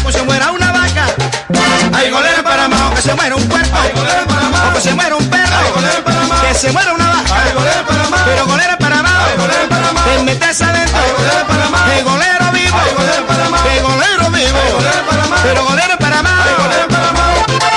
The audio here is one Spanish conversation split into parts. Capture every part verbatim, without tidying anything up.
cuerpo se muera una vaca. Hay golero emparamado, que se muera un cuerpo. Hay golero emparamado, o que se muera un perro. Hay golero emparamado, que se muera una vaca. Hay golero emparamado, pero golero emparamado, Hay golero emparamado, te metes adentro. Hay golero emparamado, que golero vivo. Hay golero emparamado, que golero vivo. Hay golero emparamado, pero golero emparamado. Hay golero emparamado.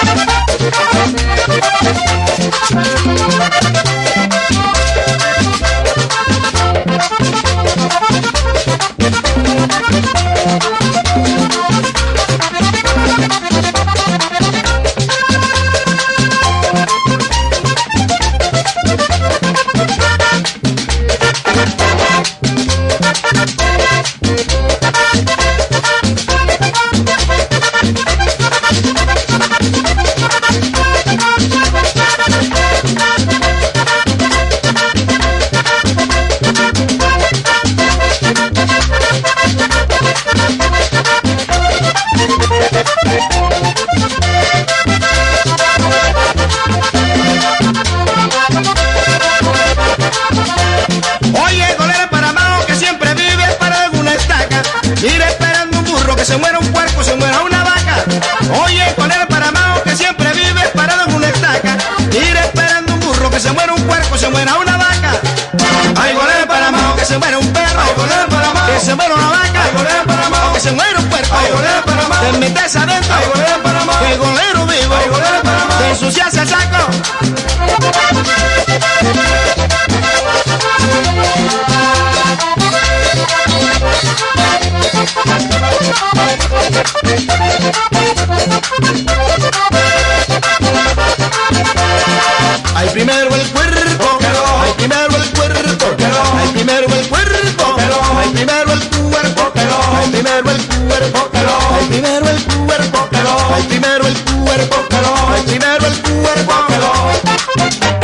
Oye, golero emparamado que siempre vive parado en una estaca. Mira esperando un burro, que se muera un puerco, se muera una vaca. Oye, golero emparamado que siempre vive parado en una estaca. Mira esperando un burro, que se muera un puerco, se muera una vaca. Hay golero emparamado que se muera un perro. Hay golero emparamado, que se muera una vaca. Hay golero emparamado, que se muera un puerco. Hay golero emparamado, te metes adentro. Hay golero emparamado, que golero vivo. Hay golero emparamado, te ensucias el saco. Hay primero el cuerpo, hay primero el cuerpo, hay primero el cuerpo, hay primero el cuerpo, hay primero el cuerpo, hay primero el cuerpo, hay primero el cuerpo, hay primero el cuerpo.